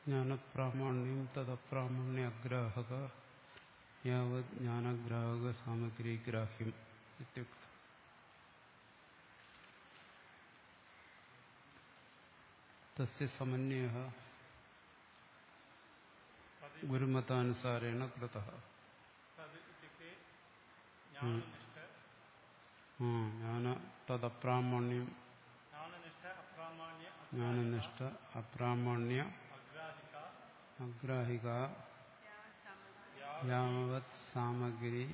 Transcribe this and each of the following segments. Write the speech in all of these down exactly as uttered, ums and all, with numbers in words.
ജ്ഞാനപ്രാമാണ്യം തദപ്രാമാണ്യ അഗ്രാഹക യാവത് ജ്ഞാനഗ്രാഹക സാമഗ്രി ഗ്രാഹ്യം ഇത്യുക്തം. തസ്യ സമന്വയഃ ഗുരുമതാനുസാരേണ കൃതഃ. ജ്ഞാന തദപ്രാമാണ്യം ജ്ഞാനനിഷ്ഠ അപ്രാമാണ്യ അഗ്രാഹിക യാവത് സാമഗ്രി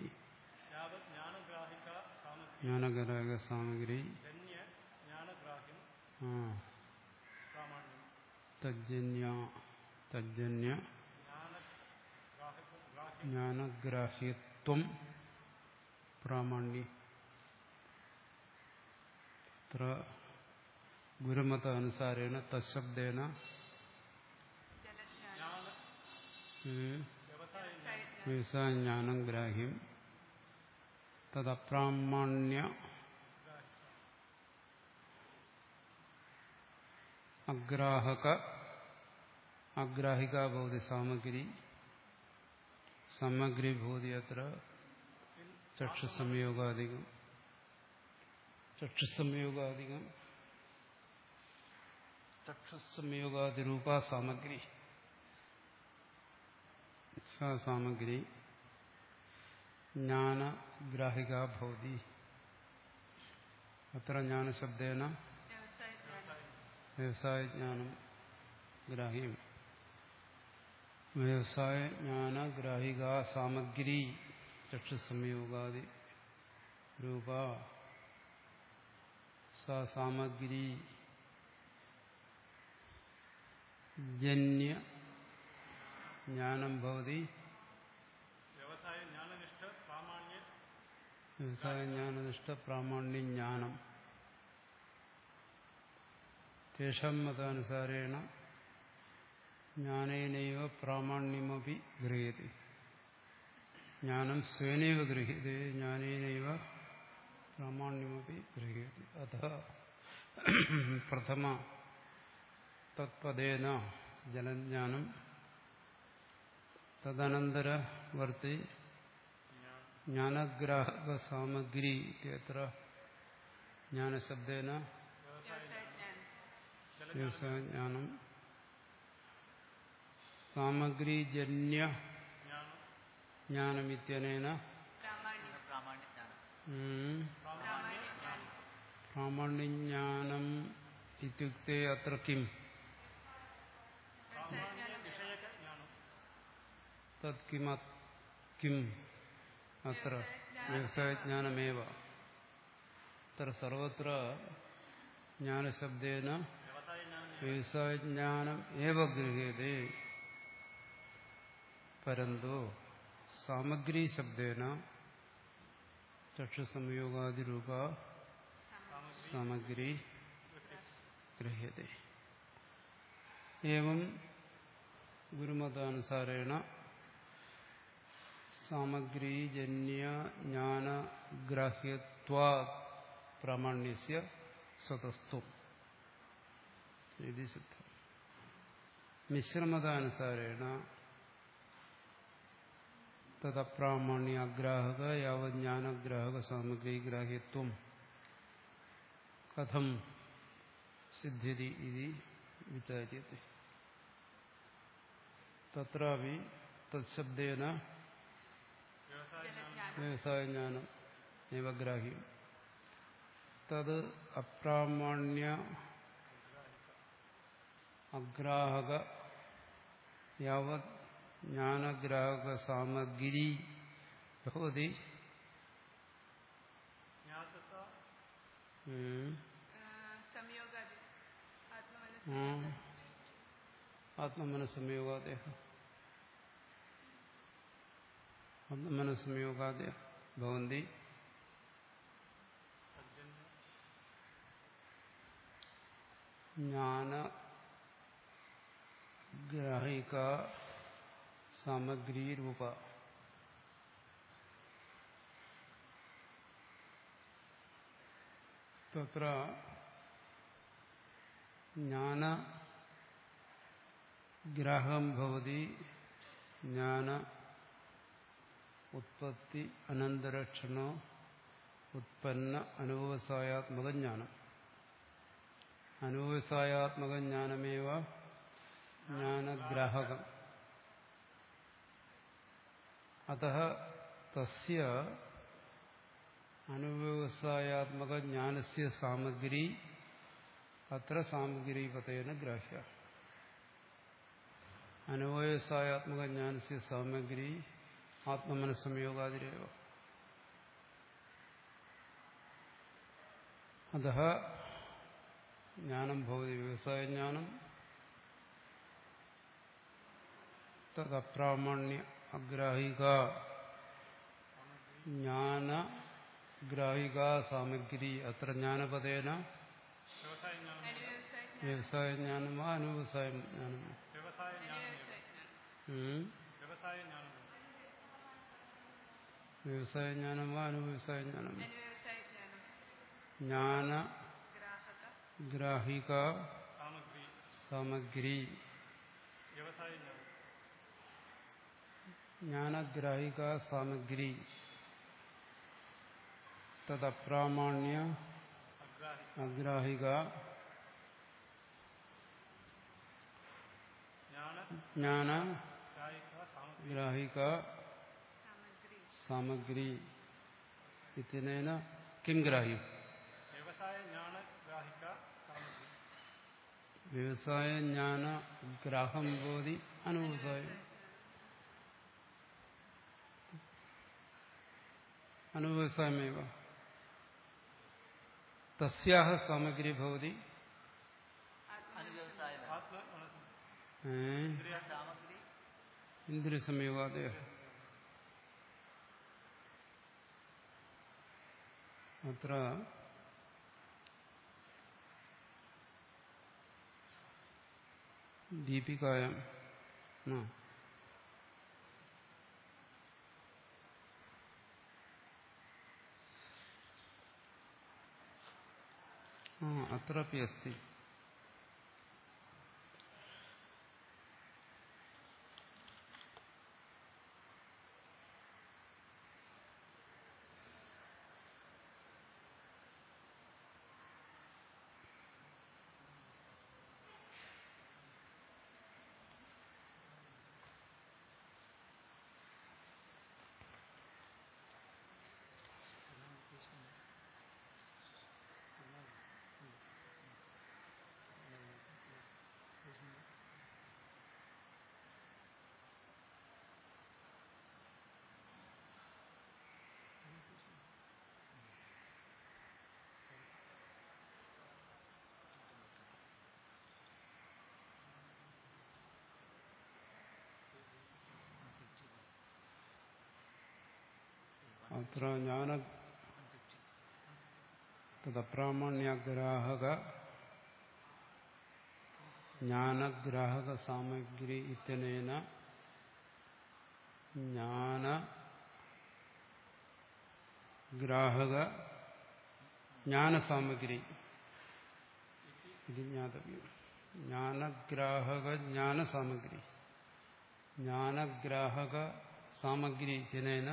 ജ്ഞാനഗ്രാഹിക സാമഗ്രി തജ്ജന്യ തജ്ജന്യ ജ്ഞാനഗ്രാഹ്യത്വം പ്രാമാണ്യം. അത്ര ഗുരുമത അനുസാരേണ തശബ്ദേന വ്യവസായജ്ഞാനം ഗ്രാഹ്യം തദപ്രാമാണ്യ അഗ്രാഹക അഗ്രാഹിക ഭവതി സാമഗ്രി സാമഗ്രി ഭവതി അത്ര ചക്ഷുസംയോഗാദികം ചക്ഷുസംയോഗാദികം ചക്ഷുസംയോഗാദിരൂപ സാമഗ്രി സാ സാമഗ്രി ജ്ഞാനഗ്രാഹിക ഭവതി അത്ര ജ്ഞാനശബ്ദേന വ്യവസായജ്ഞാനം ഗ്രാഹ്യം വ്യവസായജ്ഞാനഗ്രാഹിക സാമഗ്രി ചക്ഷുസംയോഗാദി രൂപ സാ സാമഗ്രി ജന്യ ജ്ഞാനം ഭവതി വ്യവസായജ്ഞാനനിഷ്ഠ പ്രാമാണ്യ ജ്ഞാനം. തേഷാം മതാനുസാരേണ ജ്ഞാനേനൈവ പ്രാമാണ്യമപി ഗൃഹ്യത്തെ. ജ്ഞാനം സ്വേനൈവ ഗൃഹ്യത്തെ ജ്ഞാനേനൈവ പ്രാമാണ്യമപി ഗൃഹ്യത്തെ. അത പ്രഥമ തത്പദേന ജലജ്ഞാനം തദനന്തരവർത്തി ജ്ഞാനഗ്രാഹക സാമഗ്രി ഇത്യത്ര ജ്ഞാനശബ്ദേന വ്യവസായജ്ഞാനം സാമഗ്രിജന്യ ജ്ഞാനമിത്യനേന പ്രാമാണ്യജ്ഞാനം ഇത്യുക്തേ അത്ര കിം തത് കിം കിം അത്ര വ്യവസായജ്ഞാനമേവ. അത്ര സർവത്ര ജ്ഞാനശബ്ദേന വ്യവസായജ്ഞാനം ഏവ ഗൃഹ്യത്തെ. പരന്തു സാമഗ്രി ശബ്ദേന ചക്ഷുസംയോഗാദിരൂപ സാമഗ്രി ഗൃഹ്യത്തെ. ഏവം ഗുരുമതാനുസാരേണ സാമഗ്രീജന്യ ജ്ഞാനഗ്രാഹ്യത്വാത് പ്രാമാണ്യസ്യ സ്വതസ്ത്വം ഇതി സിദ്ധം. മിശ്രമതാനുസാരേണ തദപ്രാമാണ്യ അഗ്രാഹക യാവത് ജ്ഞാനഗ്രാഹക സാമഗ്രി ഗ്രാഹ്യത്വം കഥം സിദ്ധ്യതി ഇതി വിചാര്യത്തെ. തത്രാപി തത്ശബ്ദേന വ്യവസായജ്ഞാനം ഏവഗ്രാഹ്യം തത് അപ്രാമാണ്യ അഗ്രാഹക യാവത് ജ്ഞാനഗ്രാഹക സാമഗ്രി ഭവതി ആത്മമനസംയോഗാദയ ആത്മമനസംയോഗാദയ ഭവന്തി. ജ്ഞാനഗ്രാഹിക സാമഗ്രീരൂപ തത്ര ജ്ഞാന ഗ്രാഹകം ഭവതി ജ്ഞാന ഉത്പത്തി അനന്തരക്ഷണോ ഉത്പന്ന അനുവസായാത്മക ജ്ഞാനം. അനുവസായാത്മക ജ്ഞാനമേവ ജ്ഞാനഗ്രാഹകം. അതഃ തസ്യ അനുവ്യവസായാത്മക ജ്ഞാനസ്യ സാമഗ്രി അത്ര സാമഗ്രീപതേന ഗ്രാഹ്യ. അനുവ്യവസായാത്മക ജ്ഞാനസ്യ സാമഗ്രി ആത്മമനസ്സംയോഗാതിരേവ. അതഃ ജ്ഞാനം ഭവതി വ്യവസായജ്ഞാനം തദപ്രാമാണ്യ അഗ്രാഹിക ജ്ഞാനഗ്രാഹിക സാമഗ്രി അത്ര ജ്ഞാനപദേന വ്യവസായജ്ഞാനം വാ അനുവ്യവസായ ജ്ഞാനം വ്യവസായജ്ഞാനം വാ അനുവ്യവസായ ജ്ഞാനം ജ്ഞാനഗ്രാഹിക സാമഗ്രി ജ്ഞാനഗ്രാഹിക സാമഗ്രി തദപ്രാമാണ്യ അഗ്രാഹിക ജ്ഞാന ഗ്രാഹിക സാമഗ്രി ഇത്യനേന കിം ഗ്രാഹ്യം? വ്യവസായ ജ്ഞാന ഗ്രാഹം ഭവതി അനുവ്യവസായം അനുവ്യവസായമേവ. തസ്യാഹ സാമഗ്രി ഭവതി ഇന്ദ്രിയസംയോഗാദയ. അത്ര ദീപികായാം അत्रापि अस्ति. അത്ര ജ്ഞാന തദപ്രാമാണ്യഗ്രാഹക ജ്ഞാനഗ്രാഹക സാമഗ്രി ഇത്യനേന ജ്ഞാന ഗ്രാഹക ജ്ഞാനസാമഗ്രി ഇത് ജ്ഞാതവ്യം. ജ്ഞാനഗ്രാഹക ജ്ഞാനസാമഗ്രി ജ്ഞാനഗ്രാഹക സാമഗ്രി ഇത്യനേന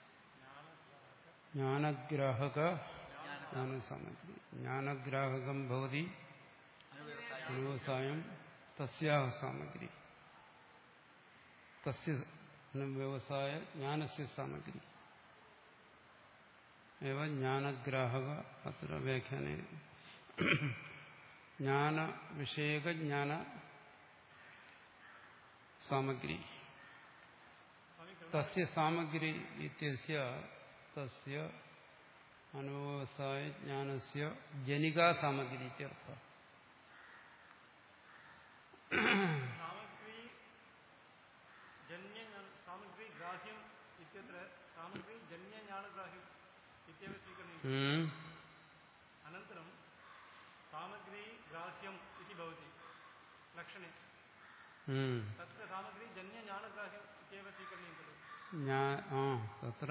ജ്ഞാനഗ്രാഹക ജ്ഞാനസാമഗ്രി ജ്ഞാനഗ്രാഹകം ഭവതി അനുവ്യവസായം തസ്യാഹ സാമഗ്രി തസ്യ വ്യവസായ ജ്ഞാനസ്യ സാമഗ്രി ഏവ ജ്ഞാനഗ്രാഹക. അത്ര വ്യാഖ്യാനേ ജ്ഞാനവിഷയക ജ്ഞാന സാമഗ്രി തസ്യ സാമഗ്രി ഇത്യസ്യ തസ്യ അനുവ്യവസായ ജ്ഞാനസ്യ ജനികാ സാമഗ്രി ഇത്യർത്ഥഃ. അനന്തരം സാമഗ്രി ഗ്രാഹ്യം ഇതി ഭവതി ലക്ഷണേ തത്ര സാമഗ്രി ജന്യജ്ഞാനഗ്രാഹ്യം ഇത്യവ സ്വീകരണീയം ഖലു. തത്ര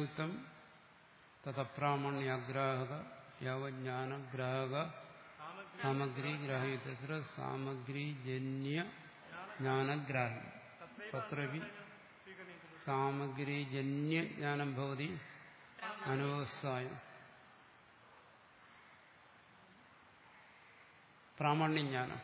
ലക്ഷണയുക്തം തദപ്രാമാണ്യഗ്രാഹക യാവജ്ഞാനഗ്രാഹക സാമഗ്രി ഗ്രാഹ്യം തത്ര സാമഗ്രി ജന്യ ജ്ഞാനഗ്രാഹ്യം തത്രപി स्वीकरणीयं खलु സാമഗ്രി ജന്യ ജ്ഞാനം ഭവതി അനുവസായം പ്രാമാണ്യജ്ഞാനം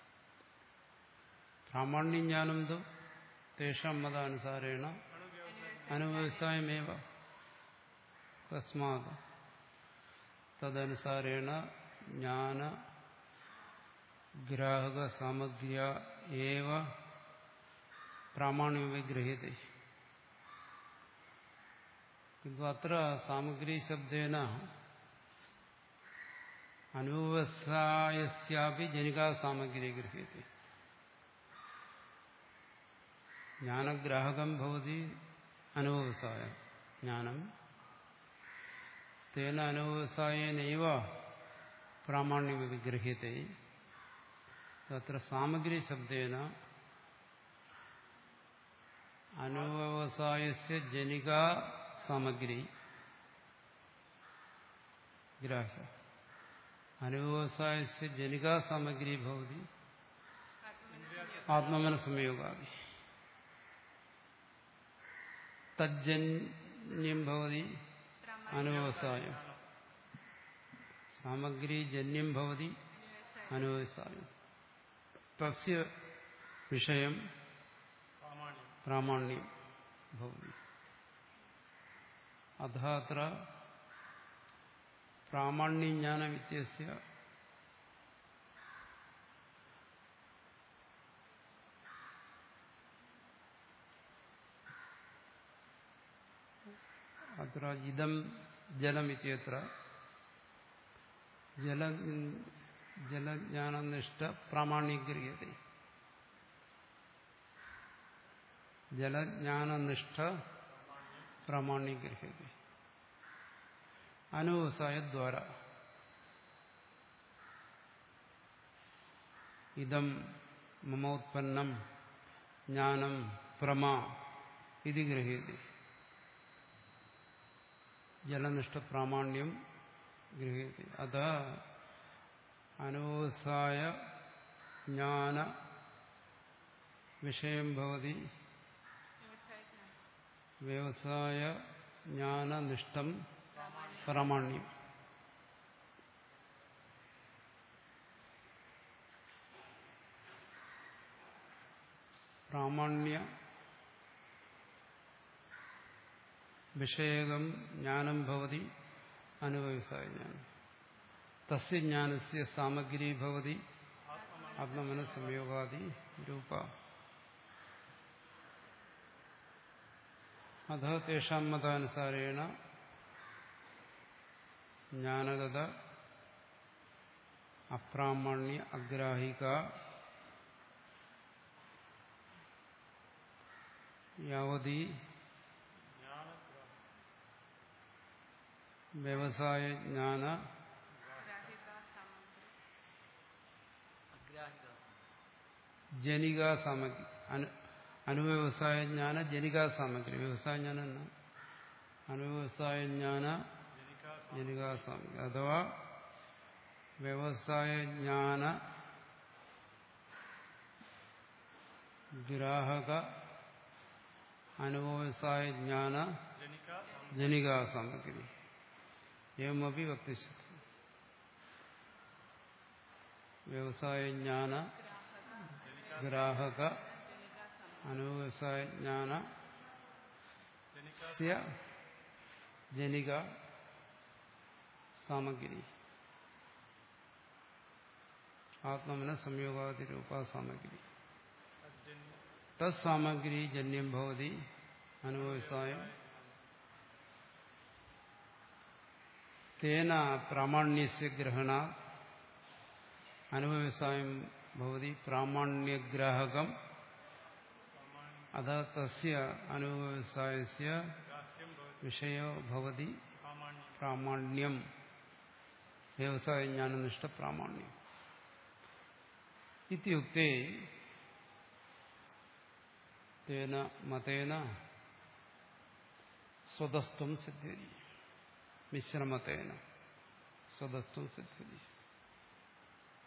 പ്രാമാണ്യജ്ഞാനം തോ തേഷാം മതാനുസാരേണ അനുവ്യവസായമേവ തസ്മാത് തദനുസാരേണ ജ്ഞാന ഗ്രാഹക സാമഗ്ര്യ ഏവ പ്രാമാണ്യം വിഗ്രഹ്യത്തെ കിന്തു അത്ര സാമഗ്രി ശബ്ദേന അനുവ്യവസായസ്യാപി ജനികാ സാമഗ്രി ഗൃഹ്യത്തെ ജ്ഞാനഗ്രാഹകം ഭവതി അനുവ്യവസായ ജ്ഞാനം തേന അനുവ്യവസായേനൈവ പ്രാമാണ്യം വിഗ്രഹ്യത്തെ തത്ര സാമഗ്രി ശബ്ദേന അനുവ്യവസായസ്യ ജനികാ സാമഗ്രി ഗ്രാഹ്യ അനുവ്യവസായസ്യ ജനികാ സാമഗ്രി ഭവതി ആത്മമനസംയോഗാദി തജ്ജന്യം ഭവതി അനുവ്യവസായം സാമഗ്രി ജന്യം ഭവതി അനുവ്യവസായം തസ്യ വിഷയം പ്രാമാണ്യം ഭവതി അഥാത്ര പ്രാമാണ്യജ്ഞാനമിത്യസ്യ അത്ര ഇദം ജലമിത്യത്ര ജല ജലജ്ഞാനനിഷ്ഠ പ്രാമാണ്യഗ്രിയത്തെ ജലജ്ഞാനനിഷ്ഠ പ്രാമാണ്യഗ്രിയത്തെ അനുവ്യവസായദ്വാര ഇദം മമോത്പന്നം ജ്ഞാനം പ്രമാ ഇതി ഗൃഹ്യത്തെ ജലനിഷ്ഠ പ്രാമാണ്യം ഗൃഹ്യത്തെ അത അനുവ്യവസായ ജ്ഞാന വിഷയം ഭവതി വ്യവസായ ജ്ഞാനനിഷ്ഠം പ്രാമാണ്യം പ്രാമാണ്യ വിഷയകം ജ്ഞാനം ഭവതി അനുവ്യവസായ ജ്ഞാനം തസ്യ ജ്ഞാനസ്യ സാമഗ്രി ഭവതി ആത്മമനസ്സംയോഗാദി രൂപ അഥ തേഷാം മതാനുസാരേണ ജ്ഞാനഗത അപ്രാമാണ്യ അഗ്രാഹിക യാവതി വ്യവസായ ജ്ഞാന ജനികാ സാമഗ്രി അനുവ്യവസായ ജ്ഞാന ജനികാ സാമഗ്രി വ്യവസായ ജ്ഞാന അനുവ്യവസായ ജ്ഞാന ജനികാ സാമഗ്രി അഥവാ വ്യവസായ ജ്ഞാന ഗ്രാഹക അനുവ്യവസായ ജ്ഞാന ജനികാ സാമഗ്രി एवमपि वक्तुं व्यवसाय ज्ञान ग्राहक अनुव्यवसाय ज्ञान जनिक सामग्री आत्मन संयोगादि रूपा सामग्री तत्सामग्री जन्यं भवति अनुव्यवसाय तेन प्रामाण्यस्य ग्रहण अनुव्यवसायं भवति प्रामाण्यग्राहकम् अतः तस्य अनुव्यवसायस्य विषयो भवति प्रामाण्यं व्यवसाय ज्ञाननिष्ठ प्रामाण्यम् इत्युक्ते तेन मतेन स्वतस्त्वं सिद्ध्यति. മിശ്രമത്തേന സ്വതസ്തു സിദ്ധ്യതി.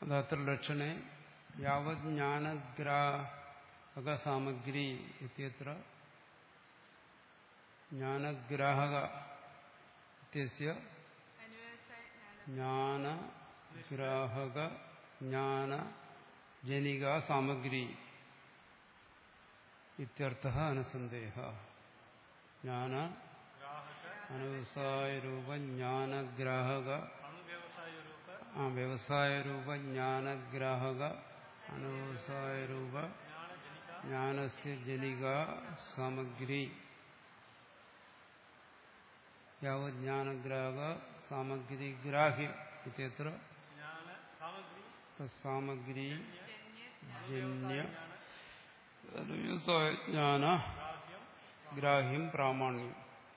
അതത്ര ലക്ഷണേ യാവത് ജ്ഞാനഗ്രാഹക സാമഗ്രി ഇത്യത്ര ജ്ഞാനഗ്രാഹക ഇത്യസ്യ ജ്ഞാനഗ്രാഹക ജ്ഞാനജനിക സാമഗ്രി ഇത്യർത്ഥഃ അനുസന്ദേഹ. ജ്ഞാന അനുവ്യവസായരൂപ ജ്ഞാനഗ്രാഹക ആ വ്യവസായരൂപ ജ്ഞാനഗ്രാഹക അനുവ്യവസായരൂപ ജ്ഞാനസ്യ ജനിക സാമഗ്രി യാവത് ജ്ഞാനഗ്രാഹക സാമഗ്രി ഗ്രാഹ്യം ഇത്യത്ര സാമഗ്രി ജന്യ ജ്ഞാന ഗ്രാഹ്യം പ്രാമാണ്യം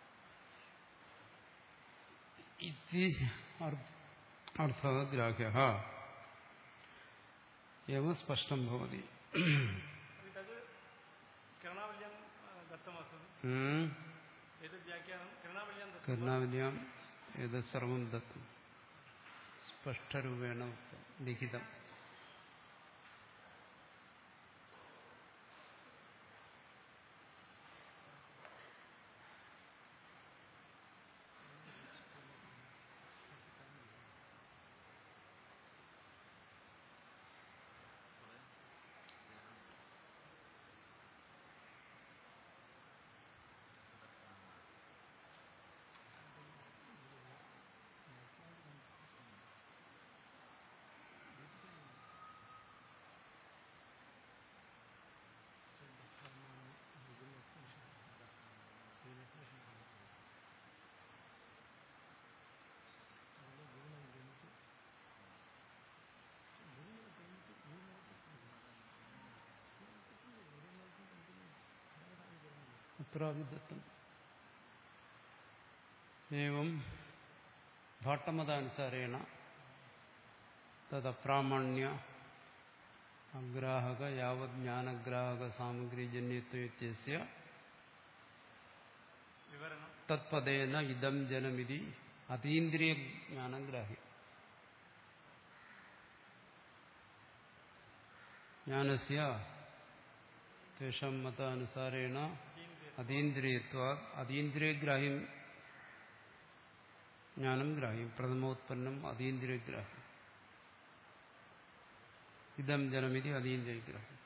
ഇതി അർത്ഥഃ ഗ്രാഹ്യഃ एवं स्पष्टं भवति. कर्णावल्याम् एतत् सर्वं दत्तं स्पष्टरूपेण लिखितम्. दत्तम् एवं भाट्टमतानुसारेण तदप्रामाण्य अग्राहक यावत् ज्ञानग्राहक सामग्रीजन्यत्वस्य तत्पदेन इदं जनमिति अतीन्द्रिय ज्ञानग्राह्य ज्ञानस्य तेषां मतानुसारेण അതീന്ദ്രിയത്വാ അതീന്ദ്രിയഗ്രാഹ്യം ജ്ഞാനം ഗ്രാഹ്യം പ്രഥമോത്പന്നം അതീന്ദ്രിയഗ്രാഹ്യം ഇതം ജനമിതി അതീന്ദ്രിയഗ്രാഹ്യം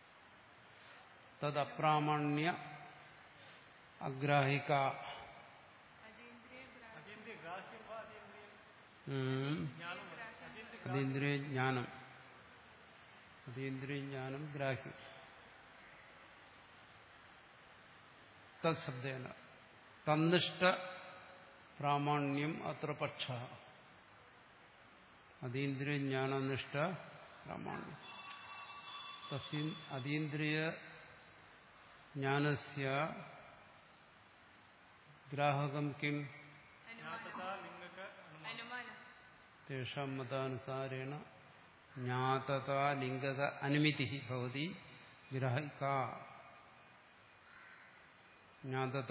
തദപ്രാമാണ്യ അഗ്രാഹിക അതീന്ദ്രിയജ്ഞാനം അതീന്ദ്രിയജ്ഞാനം ഗ്രാഹ്യം തത്ശബ്ദേന തന്നിഷ്ട പ്രാമാണ്യം അത്ര പക്ഷ അതീന്ദ്രിയജ്ഞാനനിഷ്ഠ പ്രാമാണ്യം തസ്മിൻ അതീന്ദ്രിയ ജ്ഞാനസ്യ ഗ്രാഹകം കിം തേഷാം മതാനുസാരേണ ജ്ഞാതതാ ലിംഗക അനുമിതി ഭവതി ഗ്രാഹിക ജ്ഞാതത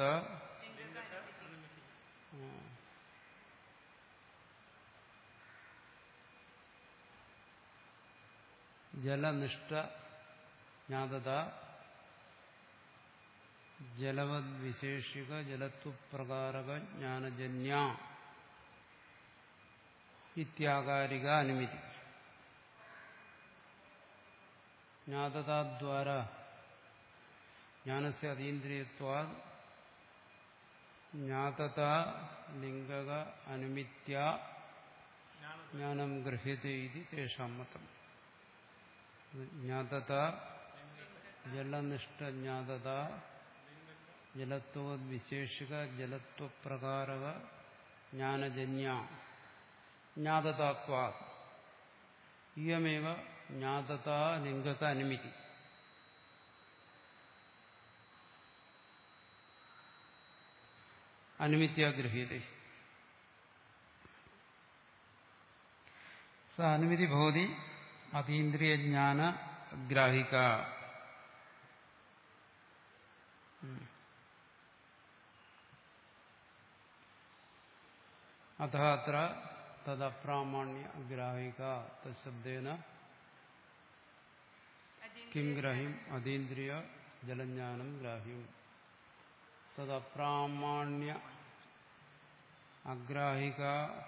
ജലനിഷ്ഠ ജ്ഞാതത ജലവദ് വിശേഷിക ജലത്വപ്രകാരക ജ്ഞാനജന്യ ഇത്യാകാരിക അനുമിതി ജ്ഞാതതാദ്വാര ജ്ഞാനസ്യ അതീന്ദ്രിയത്വാ ജ്ഞാതത ലിംഗക അനുമിത്യ ജ്ഞാനം ഗൃഹ്യത്തെ ഇതി തേഷാം മതം. ജ്ഞാതത ജലനിഷ്ഠ ജ്ഞാതത ജലത്വദ് വിശേഷിക ജലത്വപ്രകാരക ജ്ഞാനജന്യ ജ്ഞാതതാത്വാ ഇയമേവ ജ്ഞാതത ലിംഗക അനുമിതി അനുമിത്യ ഗൃഹ്യത്തെ സ അനുമതി ഭവതി അതീന്ദ്രിയജ്ഞാന ഗ്രാഹിക അത അത്ര തദപ്രാമാണ്യ ഗ്രാഹിക തശബ്ദേന കിം ഗ്രാഹ്യം അതീന്ദ്രിയ ജലജ്ഞാനം ഗ്രാഹ്യം. തദപ്രാമാണ്യ അഗ്രാഹിക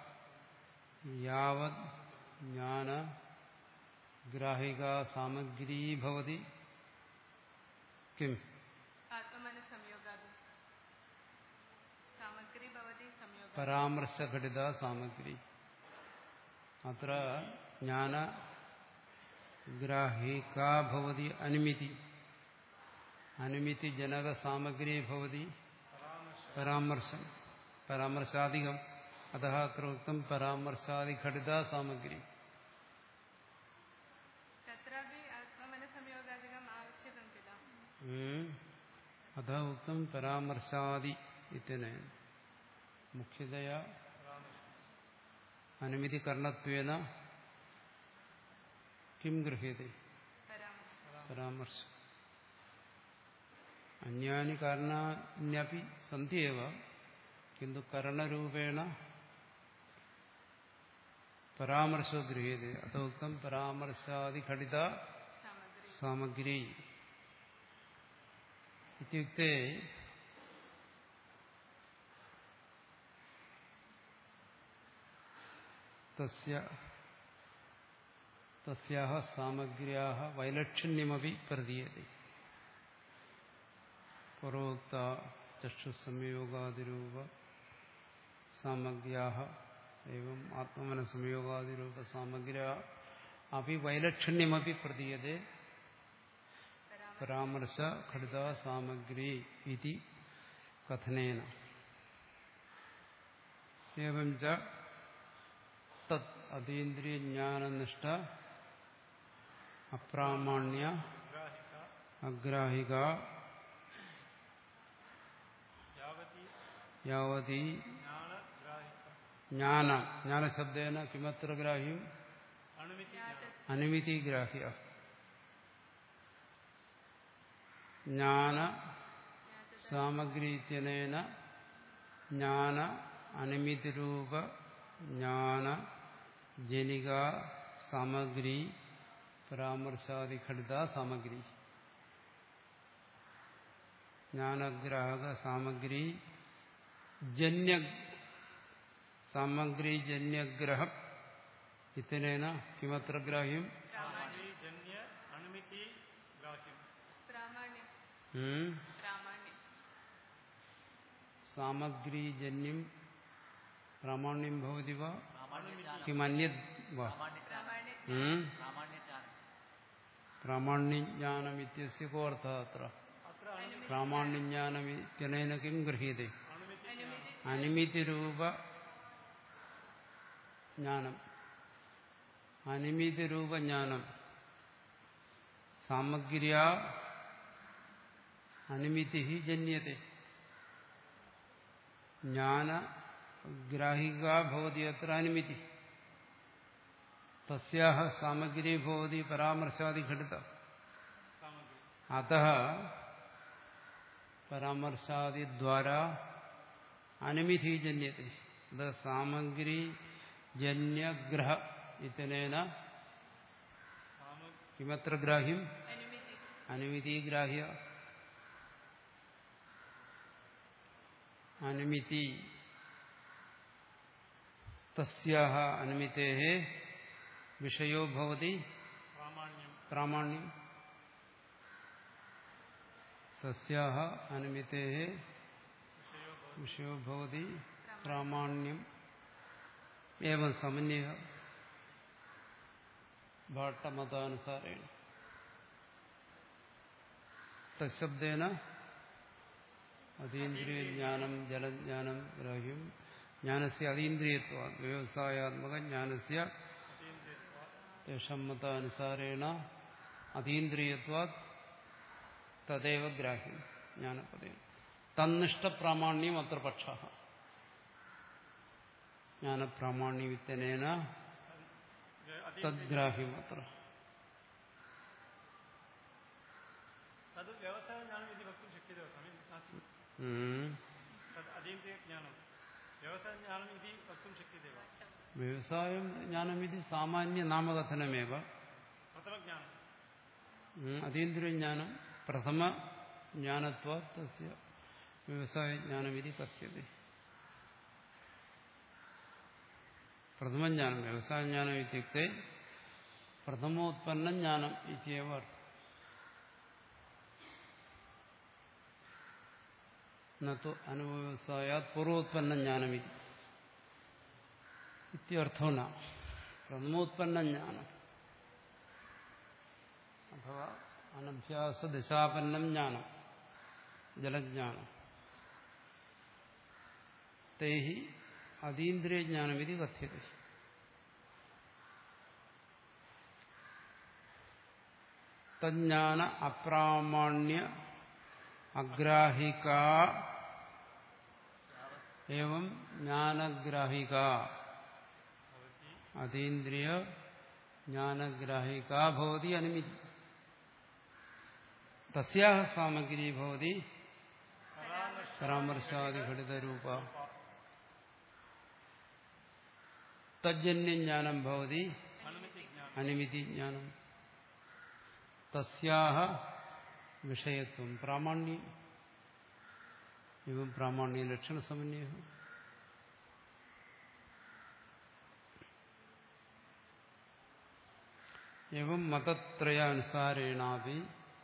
യാവത് ജ്ഞാന ഗ്രാഹിക സാമഗ്രീ ഭവതി കിം പരാമർശഘടിത സാമഗ്രി. അത്ര ജ്ഞാന ഗ്രാഹികാ ഭവതി അനുമിതി അനുമിതി ജനക സാമഗ്രി ഭവതി പരാമർശം പരാമർശാധികം. അതഃ അത്ര ഉക്തം പരാമർശാദിഘടിത സാമഗ്രി. അതഃ ഉക്തം പരാമർശാദി ഇത്യനേന മുഖ്യതയാ അനുമിതി കർണത്വേന കിം ഗൃഹ്യത്തെ പരാമർശം. അന്യാനി കാരണാന്യപി സന്ധ്യേവ കിന്തു കരണരൂപേണ പരാമർശോ ഗൃഹ്യത്തെ. അതോക്തം പരാമർശാദിഘടിത സാമഗ്രി ഇത്യുക്തേ തസ്യ തസ്യാഹ സാമഗ്ര്യാഹ വൈലക്ഷണ്യമപി പ്രതീയത്തെ. പൂർവോക്ത ചക്ഷുസംയോഗാദിരൂപ സാമഗ്ര്യാഹ एवं आत्मनसंयोगादिरूप सामग्र्या अपि वैलक्षण्यमपि प्रतीयते परामर्श खडिता सामग्री इति कथनेन. एवं च तत् अतीन्द्रिय ज्ञाननिष्ठ अप्रामाण्य अग्राहिका यावती ज्ञान ज्ञान शब्देन किमत्र ग्राह्यम् अनुमिति ग्राह्य. ज्ञान सामग्री इत्यनेन ज्ञान अनुमिति रूप ज्ञान जनिका सामग्री परामर्शादि खडिता सामग्री. ज्ञानग्राहक सामग्री जन्य सामग्री जन्यग्रह इत्यनेन किमत्र ग्राह्यम् सामग्री जन्यं प्रामाण्यं भवति वा किमन्यद् वा? प्रामाण्यज्ञानम् इत्यस्य को अर्थः अत्र? प्रामाण्यज्ञानम् इत्यनेन किं गृह्यते? अनुमितिरूप ज्ञानम. अनुमिति रूप ज्ञानम सामग्र्या अनुमिति ही जन्यते. ज्ञान ग्राहिका भवति अत्र अनुमिति. तस्याः सामग्री भवति परामर्शादि घटिता. अतः परामर्शादि द्वारा अनुमिति जन्यते. द सामग्री जन्यग्रह इत्यनेन किमत्र ग्राह्यम् अनुमिति ग्राह्य. अनुमिति तस्याः अनुमितेः विषयो भवति प्रामाण्यं. तस्याः अनुमितेः विषयो भवति प्रामाण्यम्. एवं समन्वय भाट्टमतानुसारेण तत्शब्देन अतीन्द्रिय ज्ञानं जलज्ञानं ग्राह्यं. ज्ञानस्य अतीन्द्रियत्वात् व्यवसायात्मक ज्ञानस्य तेषां मतानुसारेण अतीन्द्रियत्वात् तदेव ग्राह्यं ज्ञानपदे. तन्निष्ठप्रामाण्यम् अत्र पक्षः. ज्ञान प्रामाण्यमित्यनेन तद्ग्राह्यम् अत्र. तद् व्यवसाय ज्ञानम् इति वक्तुं शक्यते वा? तद् अतीन्द्रिय ज्ञानं व्यवसायज्ञानम् इति वक्तुं शक्यते वा? വ്യവസായം ജ്ഞാനമിതി സാമാന്യ നാമകഥനമേവ. प्रथमज्ञानम् അതീന്ദ്രിയജ്ഞാനം പ്രഥമ ജ്ഞാനത്വാ തസ്യ വ്യവസായജ്ഞാനമിതി കഥ്യത്തെ. പ്രഥമജ്ഞാനം വ്യവസായജ്ഞാനം ഇത്യുക്തെ പ്രഥമോത്പന്നജ്ഞാനം ഇത്യവ അർത്ഥം. നതു അനുവ്യവസായാത് പൂർവോത്പന്നജ്ഞാനമിതി ഇത്യർത്ഥോ ന. പ്രഥമോത്പന്നജ്ഞാനം അഥവാ അനഭ്യാസദശാപന്നം ജ്ഞാനം ജലജ്ഞാനം തൈഹി അതീന്ദ്രിയജ്ഞാനമിതി കഥ്യത്തെ. തജ്ഞാന അപ്രാമാണ്യ അഗ്രാഹിക ഏവം ജ്ഞാനഗ്രാഹിക അതീന്ദ്രിയ ജ്ഞാനഗ്രാഹിക ഭവതി അനുമിതി. തസ്യാഹ സാമഗ്രി ഭവതി പരാമർശാദിഘടിതരൂപ. തജ്ജന്യജ്ഞാനം ഭവതി അനുമിതി ജ്ഞാനം. തസ്യാഹ വിഷയത്വം പ്രാമാണ്യം ഇവം പ്രാമാണ്യ ലക്ഷണസമന്വയ. എവം മതത്രയാനുസാരേണാപി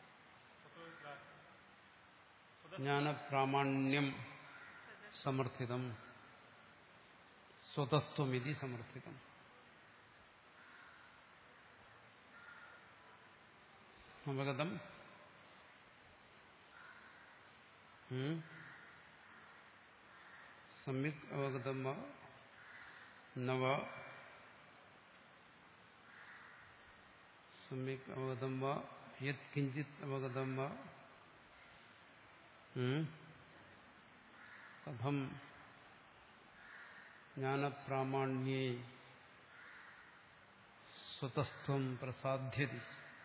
ജ്ഞാനപ്രാമാണ്യം സമർത്ഥിതം സ്വതസ്ത്വമിതി സമർത്ഥിതം. അവഗതം? സമ്യക് അവഗതം വാ നവ സമ്യക് അവഗതം വാ യത് കിഞ്ചിത് അവഗതം വാ കഥം ജ്ഞാനപ്രാമാണ്യേ സ്വതസ്ത്വം പ്രസാദ്യതി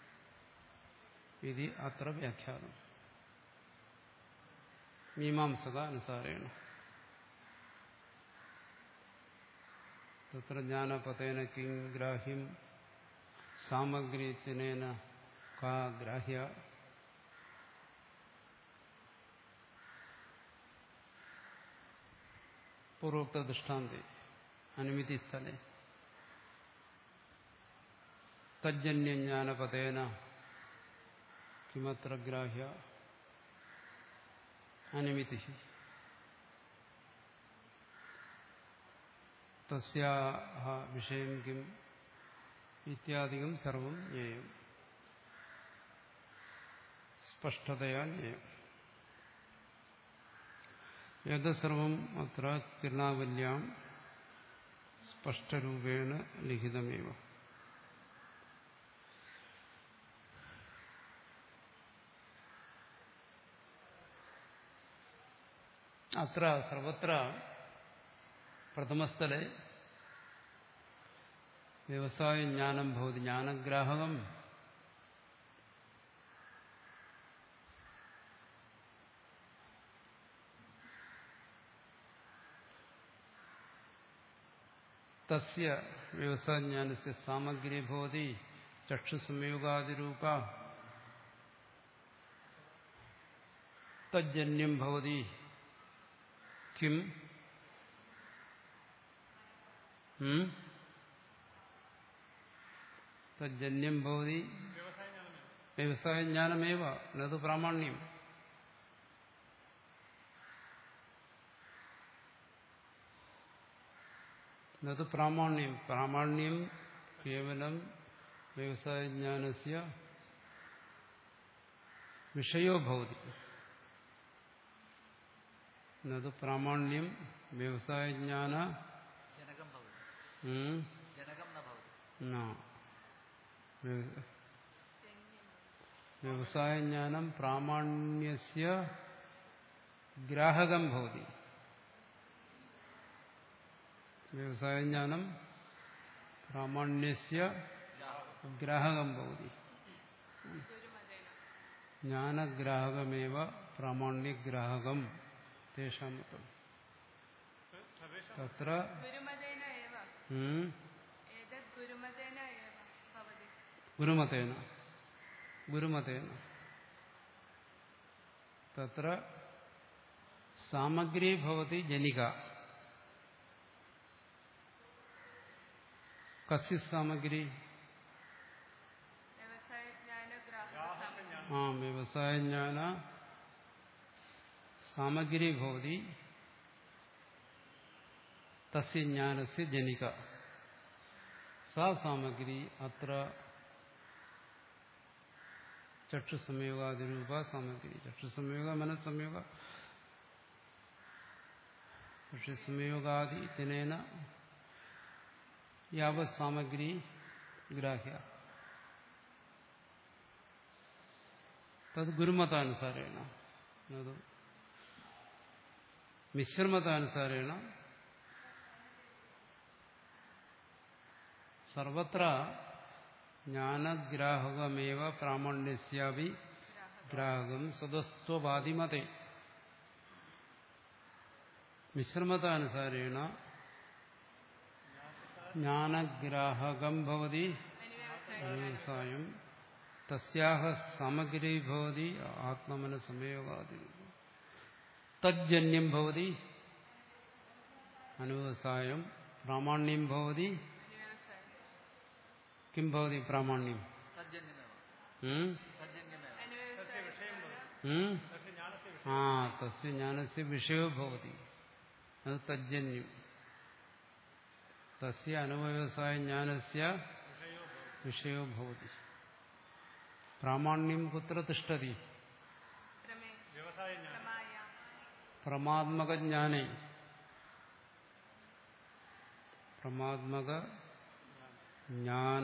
ഇതി അത്ര വ്യാഖ്യാനം മീമാംസക അനുസാരേണ. തത്ര ജ്ഞാനപതേന കിം ഗ്രാഹ്യം സാമഗ്രീത്തിനേന കാ ഗ്രാഹ്യ പൂർവോക്ത ദൃഷ്ടാന്തെ അനുമിതി സ്ഥലേ തജ്ജന്യജ്ഞാനപതേന കിമത്ര ഗ്രാഹ്യ അനുമിതി. തസ്യാഹ വിഷയം കിം ഇത്യാദികം സർവം ജ്ഞേയം സ്പഷ്ടതയാ ജ്ഞേയം. യദസർവം അത്ര കിരണാവല്യാം സ്പഷ്ടരൂപേണ ലിഖിതമേവ. അത്ര സർവത്ര പ്രഥമസ്ഥലെ വ്യവസായജ്ഞാനം ഭവതി ജ്ഞാനഗ്രാഹകം തസ്യ വ്യവസായജ്ഞാനസ്യ സാമഗ്രി ഭവതി ചക്ഷുസംയോഗാദിരൂപ തജ്ജന്യം ഭവതി കിം തജ്ജന്യം ഭവതി വ്യവസായജ്ഞാനമേവ നതു പ്രാമാണ്യം. നതു പ്രാമാണ്യം പ്രാമാണ്യം കേവലം വ്യവസായജ്ഞാനസ്യ വിഷയോ ഭവതി. നതു പ്രാമാണ്യം വ്യവസായജ്ഞാന വ്യവസായജ്ഞാനം പ്രാമാണ്യസ്യ ഗ്രാഹകം ഭവതി. വ്യവസായജ്ഞാനം പ്രാമാണ്യസ്യ ഗ്രാഹകം ഭവതി. ജ്ഞാനഗ്രാഹകമേവ പ്രാമാണ്യഗ്രാഹകം തേഷാം മതം. सर्वेषां തത്ര ഗുരുമതേന ഏവ ഉം, ഏതത് ഗുരുമതേന ഏവ ഭവതി. ഗുരുമതേന ഗുരുമതേന തത്ര സാമഗ്രി ഭവതി ജനിക. കസ്യ സാമഗ്രി? വ്യവസായ ജ്ഞാന ഗ്രാഹക ആ വ്യവസായജ്ഞാന സാമഗ്രി ഭവതി തസ്യ ജ്ഞാനസ്യ ജനിക. സാ സാമഗ്രി അത്ര ചക്ഷുസംയോഗാദിരൂപ സാമഗ്രി. ചക്ഷുസംയോഗ മനസ്സംയോഗ ചക്ഷുസംയോഗാദി ഇതനേന യാവത് സാമഗ്രി ഗ്രാഹ്യ തത് ഗുരുമതാനുസാരേണ അത് മിശ്രമതാനുസാരേണ സർവത്ര ജ്ഞാനഗ്രാഹകമേവ പ്രാമാണ്യസ്യാപി ഗ്രാഹകം സ്വതസ്ത്വവാദിമതേ. മിശ്രമതാനുസാരേണ ജ്ഞാനഗ്രാഹകം ഭവതി വ്യവസായം തസ്യാഹ സാമഗ്രി ഭവതി ആത്മനസംയോഗാദി തജ്ജന്യം ഭവതി അനുവസായം പ്രാമാണ്യം ഭവതി. കിം ഭവതി പ്രാമാണ്യം? ഉം? ഉം? ആ തസ്യ ജ്ഞാനസ്യ വിഷയോ ഭവതി അത് തജ്ജന്യം. തസ്യ അനുവ്യവസായ ജ്ഞാനസ്യ വിഷയോ ഭവതി. പ്രാമാണ്യം കുത്ര തിഷ്ഠതി? പ്രമാത്മകജ്ഞാനേ. പ്രമാത്മക ജ്ഞാന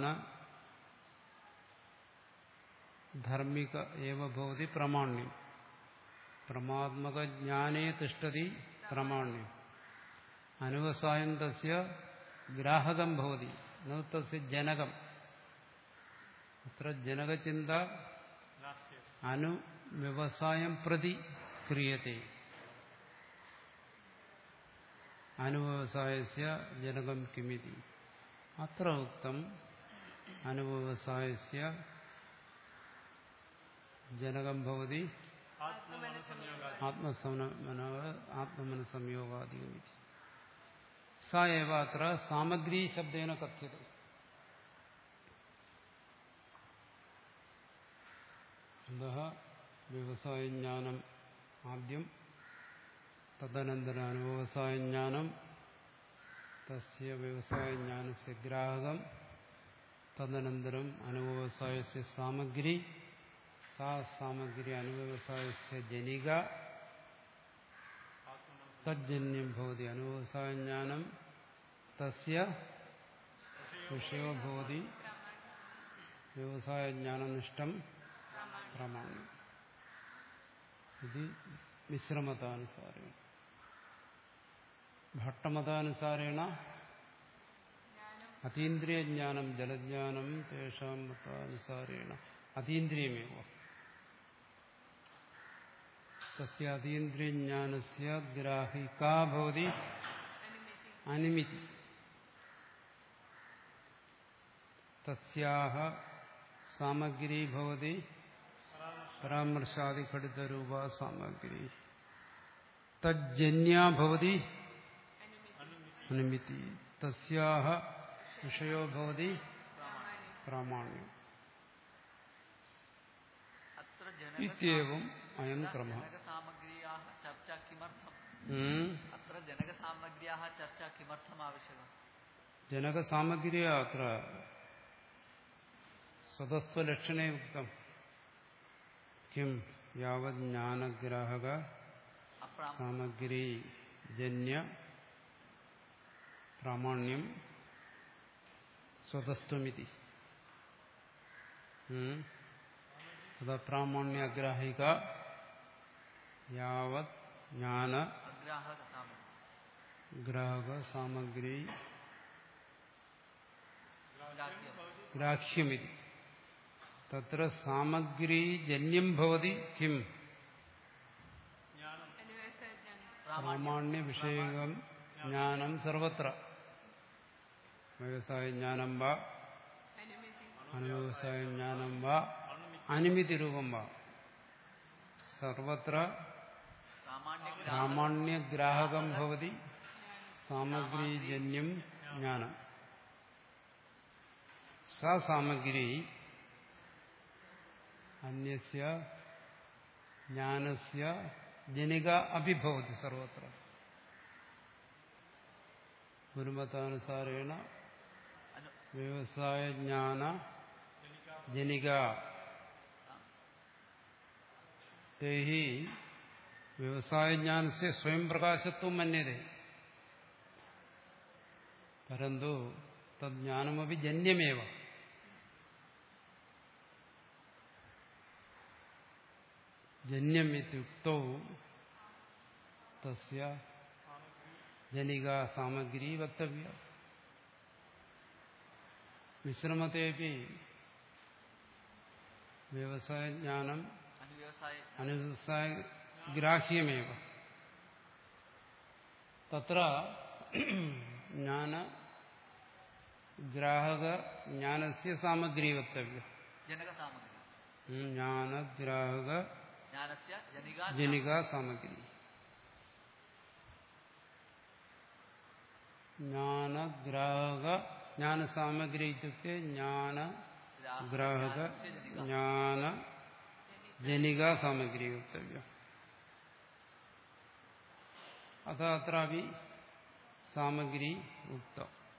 ധർമ്മിക ഏവ ഭവതി പ്രാമാണ്യം. പ്രമാത്മകജ്ഞാനേ തിഷ്ഠതി പ്രാമാണ്യം. അനുവസായം തസ്യ ഗ്രാഹകം ഭവതി ന തസ്യ ജനകം. അത്ര ജനകചിന്ത അനുവ്യവസായം പ്രതി ക്രിയത്തെ. അനുവ്യവസായസ്യ ജനകം കിമിതി അത്ര ഉക്തം. അനുവ്യവസായസ്യ ജനകം ഭവതി ആത്മസംയോഗാദികമിതി. സ ഏവ അത്ര സാമഗ്രി ശബ്ദേന കഥ്യത്തെ. അന്തഃ വ്യവസായജ്ഞാനം ആദ്യം, തദനന്തരം അനുവ്യവസായജ്ഞാനം, തസ്യ വ്യവസായജ്ഞാനസ്യ ഗ്രാഹകം, തദനന്തരം അനുവ്യവസായസ്യ സാമഗ്രി, സാ സാമഗ്രി അനുവ്യവസായസ്യ ജനിക, തജ്ജന്യം ഭവതി അനുവ്യവസായജ്ഞാനം, തസ്യ വിഷയോ ഭവതി വ്യവസായജ്ഞാനനിഷ്ഠം പ്രാമാണ്യം. ഇത് മിശ്രമതാനുസാരേണ. ഭട്ടമതാനുസാരേണ അതീന്ദ്രിയജ്ഞാനം ജലജ്ഞാനം തേഷാം മതാനുസാരേണ അതീന്ദ്രിയമേവ. തസ്യ അതീന്ദ്രിയജ്ഞാനസ്യ ഗ്രാഹികാ ഭവതി അനിമിതി. തസ്യാഹ സാമഗ്രി ഭവതി പരാമർശാദിഘടിതരൂപ സാമഗ്രി. തജ്ജന്യാ ഭവതി അനുമിതി. തസ്യാഹ വിഷയോ ഭവതി പ്രാമാണ്യം. ഇത്യേവം അയം ക്രമഃ. ജനകസാമഗ്രിയ അത്ര സ്വതസ്വലക്ഷണേ ഉക്തം. കിം യാവത് ജ്ഞാനഗ്രാഹക സാമഗ്രി ജന്യ പ്രാമാണ്യം സ്വതസ്ത്വമിതി. തഥാ പ്രാമാണ്യഗ്രാഹിക യാവത് ജ്ഞാന ഗ്രാഹക സാമഗ്രി ഗ്രാഹ്യമിതി. തത്ര സാമഗ്രി ജന്യം ഭവതി കിം പ്രാമാണ്യ വിഷയകം ജ്ഞാനം സർവത്ര വ്യവസായ ജ്ഞാനം വാ അനുമതി അനുവ്യവസായ ജ്ഞാനം വാ അനുമിതി രൂപം വാ സർവത്ര സാമാന്യഗ്രാഹകം ഭവതി സാമഗ്രീജന്യം ജ്ഞാനം. സാ സാമഗ്രി അന്യസ്യ ജ്ഞാനസ്യ ജനിക അഭിഭവതി സർവത്ര. ഗുരുമതാനുസാരേണ വ്യവസായ ജ്ഞാന ജനിക തേഹി വ്യവസായ ജ്ഞാനസ്യ സ്വയം പ്രകാശത്വം മന്യതേ പരന്തു തജ്ഞാനമപി ജന്യമേവ. ജന്യം ഇത്യുക്തൗ തസ്യ ജനിക സാമഗ്രി വക്തവ്യ. വിശ്രമത്തേപി വ്യവസായ ജ്ഞാനം അനുവ്യവസായ ഗ്രാഹ്യമേവ. തത്ര ജ്ഞാന ഗ്രാഹക ജ്ഞാനസ്യ സാമഗ്രി വക്തവ്യ. ജ്ഞാനഗ്രാഹക ജനിക സാമഗ്രി. ജ്ഞാനഗ്രാഹക ജ്ഞാനസാമഗ്രി ഇത്യുക്തെ ജ്ഞാനഗ്രാഹക ജ്ഞാന ജനിക സാമഗ്രി വക്തവ്യ. അത അത്രാപി സാമഗ്രി ഉക്ത.